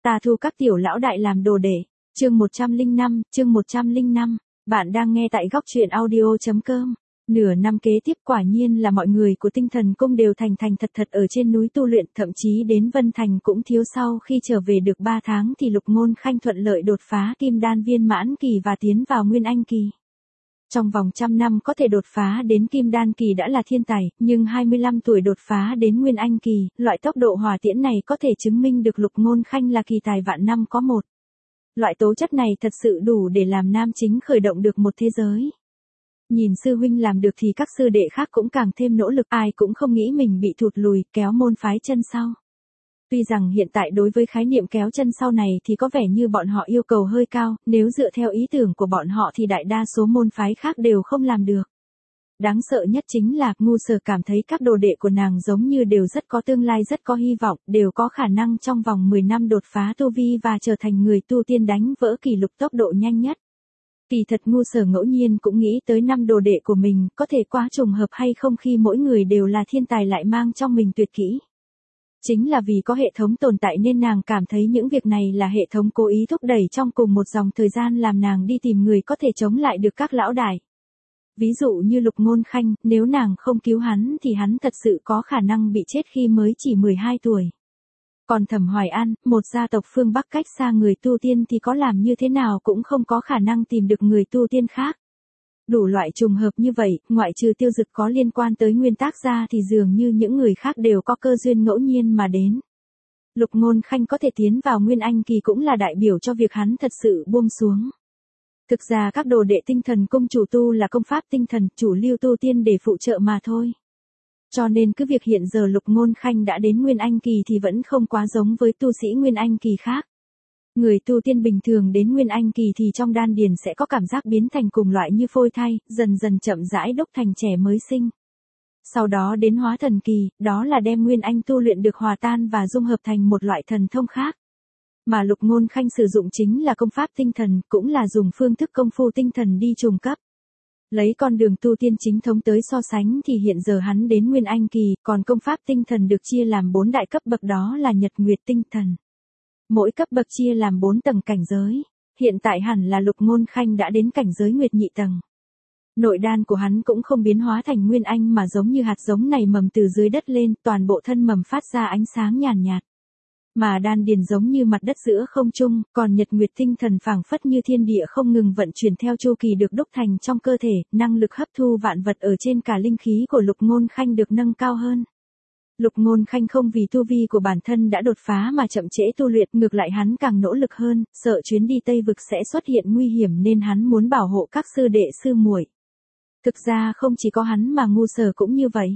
Ta thu các tiểu lão đại làm đồ đệ. Chương 105, bạn đang nghe tại góc truyện audio.com. Nửa năm kế tiếp quả nhiên là mọi người của Tinh Thần Cung đều thành thật ở trên núi tu luyện, thậm chí đến Vân Thành cũng thiếu. Sau khi trở về được 3 tháng thì Lục Ngôn Khanh thuận lợi đột phá Kim Đan viên mãn kỳ và tiến vào Nguyên Anh kỳ. Trong vòng 100 năm có thể đột phá đến Kim Đan kỳ đã là thiên tài, nhưng 25 tuổi đột phá đến Nguyên Anh kỳ, loại tốc độ hỏa tiễn này có thể chứng minh được Lục Ngôn Khanh là kỳ tài vạn năm có một. Loại tố chất này thật sự đủ để làm nam chính khởi động được một thế giới. Nhìn sư huynh làm được thì các sư đệ khác cũng càng thêm nỗ lực, ai cũng không nghĩ mình bị thụt lùi, kéo môn phái chân sau. Tuy rằng hiện tại đối với khái niệm kéo chân sau này thì có vẻ như bọn họ yêu cầu hơi cao, nếu dựa theo ý tưởng của bọn họ thì đại đa số môn phái khác đều không làm được. Đáng sợ nhất chính là, Ngu Sở cảm thấy các đồ đệ của nàng giống như đều rất có tương lai, rất có hy vọng, đều có khả năng trong vòng 10 năm đột phá tu vi và trở thành người tu tiên đánh vỡ kỷ lục tốc độ nhanh nhất. Kỳ thật Ngu Sở ngẫu nhiên cũng nghĩ tới 5 đồ đệ của mình, có thể quá trùng hợp hay không khi mỗi người đều là thiên tài lại mang trong mình tuyệt kỹ. Chính là vì có hệ thống tồn tại nên nàng cảm thấy những việc này là hệ thống cố ý thúc đẩy trong cùng một dòng thời gian, làm nàng đi tìm người có thể chống lại được các lão đại. Ví dụ như Lục Ngôn Khanh, nếu nàng không cứu hắn thì hắn thật sự có khả năng bị chết khi mới chỉ 12 tuổi. Còn Thẩm Hoài An, một gia tộc phương Bắc cách xa người tu tiên thì có làm như thế nào cũng không có khả năng tìm được người tu tiên khác. Đủ loại trùng hợp như vậy, ngoại trừ Tiêu Dực có liên quan tới nguyên tác ra thì dường như những người khác đều có cơ duyên ngẫu nhiên mà đến. Lục Ngôn Khanh có thể tiến vào Nguyên Anh kỳ cũng là đại biểu cho việc hắn thật sự buông xuống. Thực ra các đồ đệ Tinh Thần Cung chủ tu là công pháp tinh thần, chủ lưu tu tiên để phụ trợ mà thôi. Cho nên cứ việc hiện giờ Lục Ngôn Khanh đã đến Nguyên Anh kỳ thì vẫn không quá giống với tu sĩ Nguyên Anh kỳ khác. Người tu tiên bình thường đến Nguyên Anh kỳ thì trong đan điền sẽ có cảm giác biến thành cùng loại như phôi thai, dần dần chậm rãi đúc thành trẻ mới sinh. Sau đó đến hóa thần kỳ, đó là đem Nguyên Anh tu luyện được hòa tan và dung hợp thành một loại thần thông khác. Mà Lục Ngôn Khanh sử dụng chính là công pháp tinh thần, cũng là dùng phương thức công phu tinh thần đi trùng cấp. Lấy con đường tu tiên chính thống tới so sánh thì hiện giờ hắn đến Nguyên Anh kỳ, còn công pháp tinh thần được chia làm 4 đại cấp bậc, đó là Nhật Nguyệt tinh thần. Mỗi cấp bậc chia làm 4 tầng cảnh giới. Hiện tại hẳn là Lục Ngôn Khanh đã đến cảnh giới Nguyệt nhị tầng. Nội đan của hắn cũng không biến hóa thành Nguyên Anh mà giống như hạt giống nảy mầm từ dưới đất lên, toàn bộ thân mầm phát ra ánh sáng nhàn nhạt. Mà đan điền giống như mặt đất giữa không trung, còn Nhật Nguyệt tinh thần phảng phất như thiên địa không ngừng vận chuyển theo chu kỳ được đúc thành trong cơ thể, năng lực hấp thu vạn vật ở trên cả linh khí của Lục Ngôn Khanh được nâng cao hơn. Lục Ngôn Khanh không vì tu vi của bản thân đã đột phá mà chậm trễ tu luyện, ngược lại hắn càng nỗ lực hơn, sợ chuyến đi Tây Vực sẽ xuất hiện nguy hiểm nên hắn muốn bảo hộ các sư đệ sư muội. Thực ra không chỉ có hắn mà Ngu Sở cũng như vậy.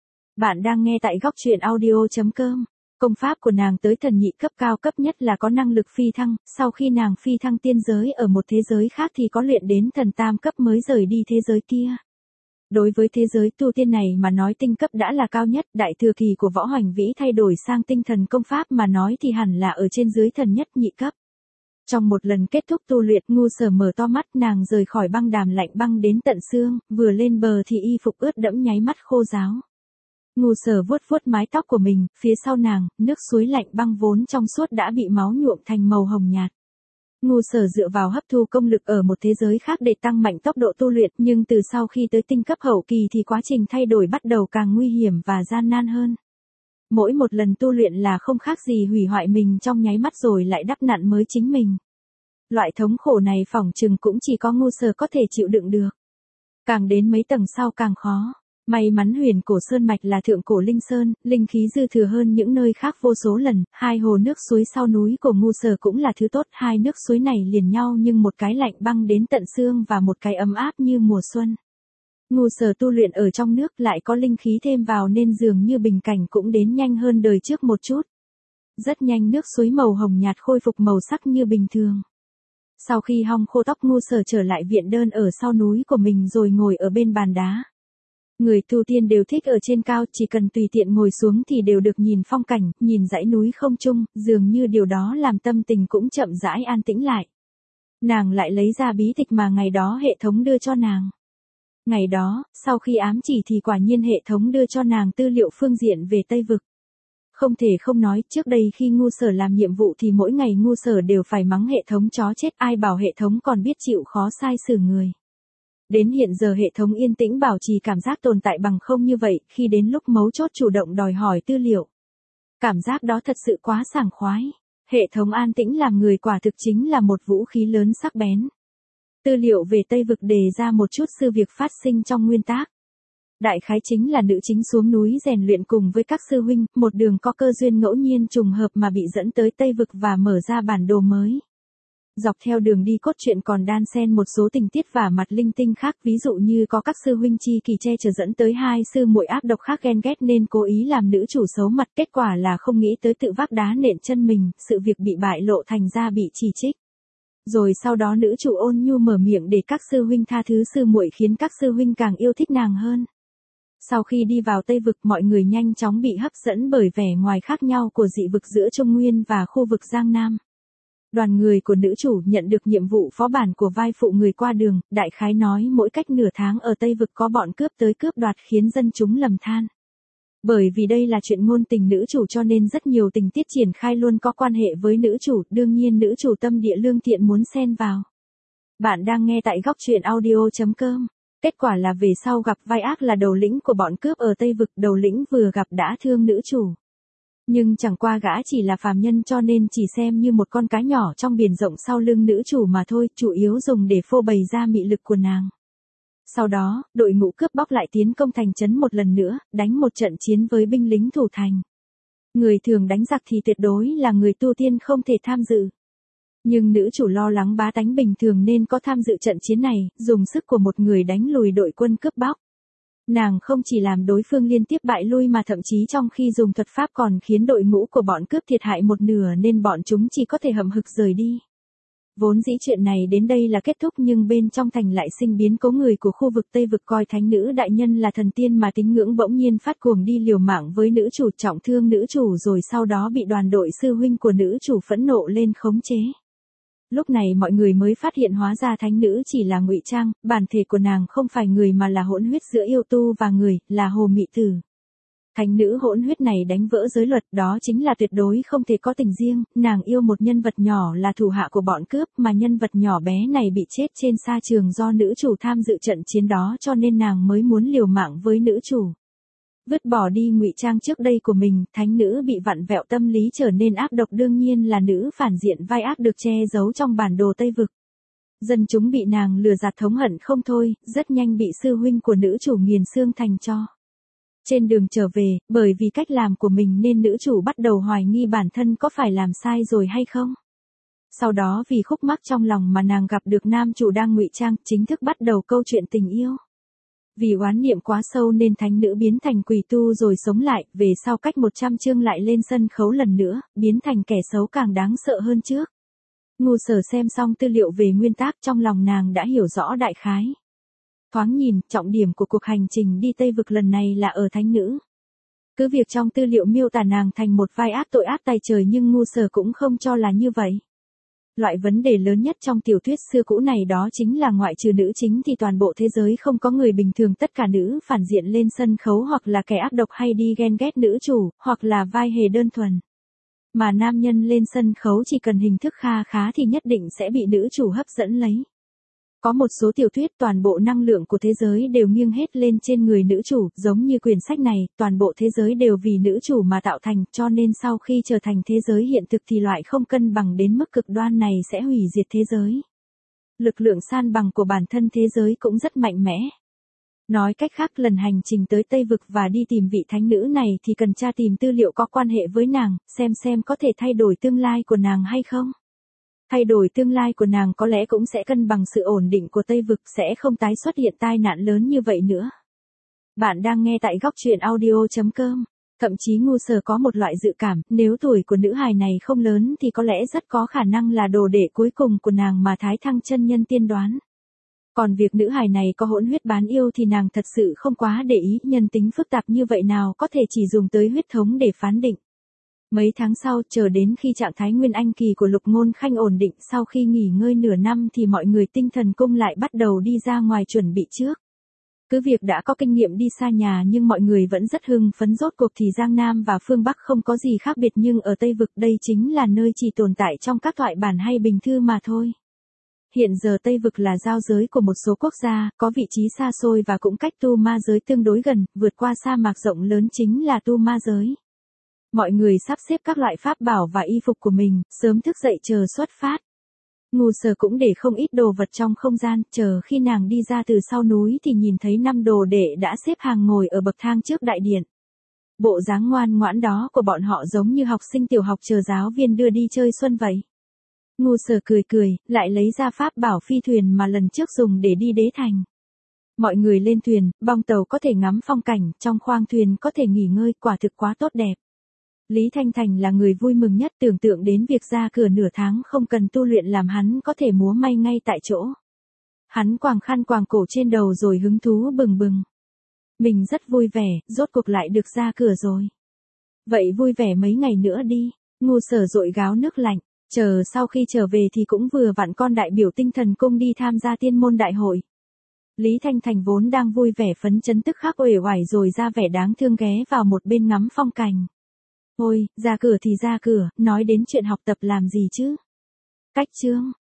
Bạn đang nghe tại góc truyện audio.com. Công pháp của nàng tới thần nhị cấp cao cấp nhất là có năng lực phi thăng, sau khi nàng phi thăng tiên giới ở một thế giới khác thì có luyện đến thần tam cấp mới rời đi thế giới kia. Đối với thế giới tu tiên này mà nói tinh cấp đã là cao nhất, đại thừa kỳ của Võ Hoành Vĩ thay đổi sang tinh thần công pháp mà nói thì hẳn là ở trên dưới thần nhất nhị cấp. Trong một lần kết thúc tu luyện, Ngu Sở mở to mắt, nàng rời khỏi băng đàm lạnh băng đến tận xương, vừa lên bờ thì y phục ướt đẫm nháy mắt khô ráo. Ngu Sở vuốt vuốt mái tóc của mình, phía sau nàng, nước suối lạnh băng vốn trong suốt đã bị máu nhuộm thành màu hồng nhạt. Ngu Sở dựa vào hấp thu công lực ở một thế giới khác để tăng mạnh tốc độ tu luyện, nhưng từ sau khi tới tinh cấp hậu kỳ thì quá trình thay đổi bắt đầu càng nguy hiểm và gian nan hơn. Mỗi một lần tu luyện là không khác gì hủy hoại mình trong nháy mắt rồi lại đắp nặn mới chính mình. Loại thống khổ này phỏng chừng cũng chỉ có Ngu Sở có thể chịu đựng được. Càng đến mấy tầng sau càng khó. May mắn Huyền Cổ Sơn mạch là thượng cổ linh sơn, linh khí dư thừa hơn những nơi khác vô số lần, hai hồ nước suối sau núi của Ngu Sở cũng là thứ tốt, hai nước suối này liền nhau nhưng một cái lạnh băng đến tận xương và một cái ấm áp như mùa xuân. Ngu Sở tu luyện ở trong nước lại có linh khí thêm vào nên dường như bình cảnh cũng đến nhanh hơn đời trước một chút. Rất nhanh nước suối màu hồng nhạt khôi phục màu sắc như bình thường. Sau khi hong khô tóc, Ngu Sở trở lại viện đơn ở sau núi của mình rồi ngồi ở bên bàn đá. Người tu tiên đều thích ở trên cao, chỉ cần tùy tiện ngồi xuống thì đều được nhìn phong cảnh, nhìn dãy núi không trung, dường như điều đó làm tâm tình cũng chậm rãi an tĩnh lại. Nàng lại lấy ra bí tịch mà ngày đó hệ thống đưa cho nàng. Ngày đó, sau khi ám chỉ thì quả nhiên hệ thống đưa cho nàng tư liệu phương diện về Tây Vực. Không thể không nói, trước đây khi Ngu Sở làm nhiệm vụ thì mỗi ngày Ngu Sở đều phải mắng hệ thống chó chết, ai bảo hệ thống còn biết chịu khó sai xử người. Đến hiện giờ hệ thống yên tĩnh bảo trì cảm giác tồn tại bằng không như vậy, khi đến lúc mấu chốt chủ động đòi hỏi tư liệu. Cảm giác đó thật sự quá sảng khoái. Hệ thống an tĩnh làm người quả thực chính là một vũ khí lớn sắc bén. Tư liệu về Tây Vực đề ra một chút sự việc phát sinh trong nguyên tác. Đại khái chính là nữ chính xuống núi rèn luyện cùng với các sư huynh, một đường có cơ duyên ngẫu nhiên trùng hợp mà bị dẫn tới Tây Vực và mở ra bản đồ mới. Dọc theo đường đi cốt truyện còn đan xen một số tình tiết và mặt linh tinh khác, ví dụ như có các sư huynh chi kỳ che chở dẫn tới hai sư muội ác độc khác ghen ghét nên cố ý làm nữ chủ xấu mặt, kết quả là không nghĩ tới tự vác đá nện chân mình, sự việc bị bại lộ thành ra bị chỉ trích. Rồi sau đó nữ chủ ôn nhu mở miệng để các sư huynh tha thứ sư muội khiến các sư huynh càng yêu thích nàng hơn. Sau khi đi vào Tây Vực, mọi người nhanh chóng bị hấp dẫn bởi vẻ ngoài khác nhau của dị vực giữa Trung Nguyên và khu vực Giang Nam. Đoàn người của nữ chủ nhận được nhiệm vụ phó bản của vai phụ người qua đường, đại khái nói mỗi cách nửa tháng ở Tây Vực có bọn cướp tới cướp đoạt khiến dân chúng lầm than. Bởi vì đây là chuyện ngôn tình nữ chủ cho nên rất nhiều tình tiết triển khai luôn có quan hệ với nữ chủ, đương nhiên nữ chủ tâm địa lương thiện muốn xen vào. Bạn đang nghe tại góc truyện audio.com. Kết quả là về sau gặp vai ác là đầu lĩnh của bọn cướp ở Tây Vực, đầu lĩnh vừa gặp đã thương nữ chủ. Nhưng chẳng qua gã chỉ là phàm nhân cho nên chỉ xem như một con cá nhỏ trong biển rộng sau lưng nữ chủ mà thôi, chủ yếu dùng để phô bày ra mị lực của nàng. Sau đó, đội ngũ cướp bóc lại tiến công thành trấn một lần nữa, đánh một trận chiến với binh lính thủ thành. Người thường đánh giặc thì tuyệt đối là người tu tiên không thể tham dự. Nhưng nữ chủ lo lắng bá tánh bình thường nên có tham dự trận chiến này, dùng sức của một người đánh lùi đội quân cướp bóc. Nàng không chỉ làm đối phương liên tiếp bại lui mà thậm chí trong khi dùng thuật pháp còn khiến đội ngũ của bọn cướp thiệt hại một nửa nên bọn chúng chỉ có thể hậm hực rời đi. Vốn dĩ chuyện này đến đây là kết thúc nhưng bên trong thành lại sinh biến cố, người của khu vực Tây Vực coi thánh nữ đại nhân là thần tiên mà tín ngưỡng bỗng nhiên phát cuồng đi liều mạng với nữ chủ, trọng thương nữ chủ rồi sau đó bị đoàn đội sư huynh của nữ chủ phẫn nộ lên khống chế. Lúc này mọi người mới phát hiện hóa ra thánh nữ chỉ là ngụy trang, bản thể của nàng không phải người mà là hỗn huyết giữa yêu tu và người, là Hồ Mị Tử. Thánh nữ hỗn huyết này đánh vỡ giới luật, đó chính là tuyệt đối không thể có tình riêng, nàng yêu một nhân vật nhỏ là thủ hạ của bọn cướp mà nhân vật nhỏ bé này bị chết trên sa trường do nữ chủ tham dự trận chiến đó cho nên nàng mới muốn liều mạng với nữ chủ. Vứt bỏ đi ngụy trang trước đây của mình, thánh nữ bị vặn vẹo tâm lý trở nên ác độc, đương nhiên là nữ phản diện vai ác được che giấu trong bản đồ Tây Vực. Dân chúng bị nàng lừa gạt thống hận không thôi, rất nhanh bị sư huynh của nữ chủ nghiền xương thành tro. Trên đường trở về, bởi vì cách làm của mình nên nữ chủ bắt đầu hoài nghi bản thân có phải làm sai rồi hay không. Sau đó vì khúc mắc trong lòng mà nàng gặp được nam chủ đang ngụy trang, chính thức bắt đầu câu chuyện tình yêu. Vì oán niệm quá sâu nên thánh nữ biến thành quỷ tu rồi sống lại, về sau cách 100 chương lại lên sân khấu lần nữa, biến thành kẻ xấu càng đáng sợ hơn trước. Ngu Sở xem xong tư liệu về nguyên tác trong lòng nàng đã hiểu rõ đại khái. Thoáng nhìn, trọng điểm của cuộc hành trình đi Tây Vực lần này là ở thánh nữ. Cứ việc trong tư liệu miêu tả nàng thành một vai ác tội ác tày trời nhưng Ngu Sở cũng không cho là như vậy. Loại vấn đề lớn nhất trong tiểu thuyết xưa cũ này đó chính là ngoại trừ nữ chính thì toàn bộ thế giới không có người bình thường, tất cả nữ phản diện lên sân khấu hoặc là kẻ ác độc hay đi ghen ghét nữ chủ, hoặc là vai hề đơn thuần. Mà nam nhân lên sân khấu chỉ cần hình thức kha khá thì nhất định sẽ bị nữ chủ hấp dẫn lấy. Có một số tiểu thuyết toàn bộ năng lượng của thế giới đều nghiêng hết lên trên người nữ chủ, giống như quyển sách này, toàn bộ thế giới đều vì nữ chủ mà tạo thành, cho nên sau khi trở thành thế giới hiện thực thì loại không cân bằng đến mức cực đoan này sẽ hủy diệt thế giới. Lực lượng san bằng của bản thân thế giới cũng rất mạnh mẽ. Nói cách khác, lần hành trình tới Tây Vực và đi tìm vị thánh nữ này thì cần tra tìm tư liệu có quan hệ với nàng, xem có thể thay đổi tương lai của nàng hay không. Thay đổi tương lai của nàng có lẽ cũng sẽ cân bằng sự ổn định của Tây Vực, sẽ không tái xuất hiện tai nạn lớn như vậy nữa. Bạn đang nghe tại góc truyện audio.com. Thậm chí Ngu Sở có một loại dự cảm, nếu tuổi của nữ hài này không lớn thì có lẽ rất có khả năng là đồ đệ cuối cùng của nàng mà Thái Thăng chân nhân tiên đoán. Còn việc nữ hài này có hỗn huyết bán yêu thì nàng thật sự không quá để ý, nhân tính phức tạp như vậy nào có thể chỉ dùng tới huyết thống để phán định. Mấy tháng sau, chờ đến khi trạng thái nguyên anh kỳ của Lục Ngôn Khanh ổn định, sau khi nghỉ ngơi nửa năm thì mọi người tinh thần cung lại bắt đầu đi ra ngoài chuẩn bị trước. Cứ việc đã có kinh nghiệm đi xa nhà nhưng mọi người vẫn rất hưng phấn, rốt cuộc thì Giang Nam và phương Bắc không có gì khác biệt, nhưng ở Tây Vực đây chính là nơi chỉ tồn tại trong các thoại bản hay bình thư mà thôi. Hiện giờ Tây Vực là giao giới của một số quốc gia, có vị trí xa xôi và cũng cách Tu Ma giới tương đối gần, vượt qua sa mạc rộng lớn chính là Tu Ma giới. Mọi người sắp xếp các loại pháp bảo và y phục của mình, sớm thức dậy chờ xuất phát. Ngô Sở cũng để không ít đồ vật trong không gian, chờ khi nàng đi ra từ sau núi thì nhìn thấy 5 đồ đệ đã xếp hàng ngồi ở bậc thang trước đại điện. Bộ dáng ngoan ngoãn đó của bọn họ giống như học sinh tiểu học chờ giáo viên đưa đi chơi xuân vậy. Ngô Sở cười cười, lại lấy ra pháp bảo phi thuyền mà lần trước dùng để đi Đế Thành. Mọi người lên thuyền, bong tàu có thể ngắm phong cảnh, trong khoang thuyền có thể nghỉ ngơi, quả thực quá tốt đẹp. Lý Thanh Thành là người vui mừng nhất, tưởng tượng đến việc ra cửa nửa tháng không cần tu luyện làm hắn có thể múa may ngay tại chỗ. Hắn quàng khăn quàng cổ trên đầu rồi hứng thú bừng bừng. Mình rất vui vẻ, rốt cuộc lại được ra cửa rồi. Vậy vui vẻ mấy ngày nữa đi. Ngô Sở dội gáo nước lạnh, chờ sau khi trở về thì cũng vừa vặn con đại biểu Tinh Thần Cung đi tham gia tiên môn đại hội. Lý Thanh Thành vốn đang vui vẻ phấn chấn tức khắc uể oải rồi ra vẻ đáng thương ghé vào một bên ngắm phong cảnh. Ôi, ra cửa thì ra cửa, nói đến chuyện học tập làm gì chứ? Cách chương.